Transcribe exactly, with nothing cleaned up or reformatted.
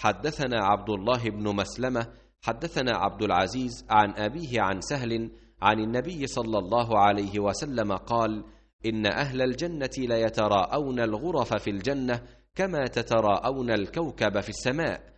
حدثنا عبد الله بن مسلمة حدثنا عبد العزيز عن أبيه عن سهل عن النبي صلى الله عليه وسلم قال: إن أهل الجنة ليتراءون الغرف في الجنة كما تتراءون الكوكب في السماء،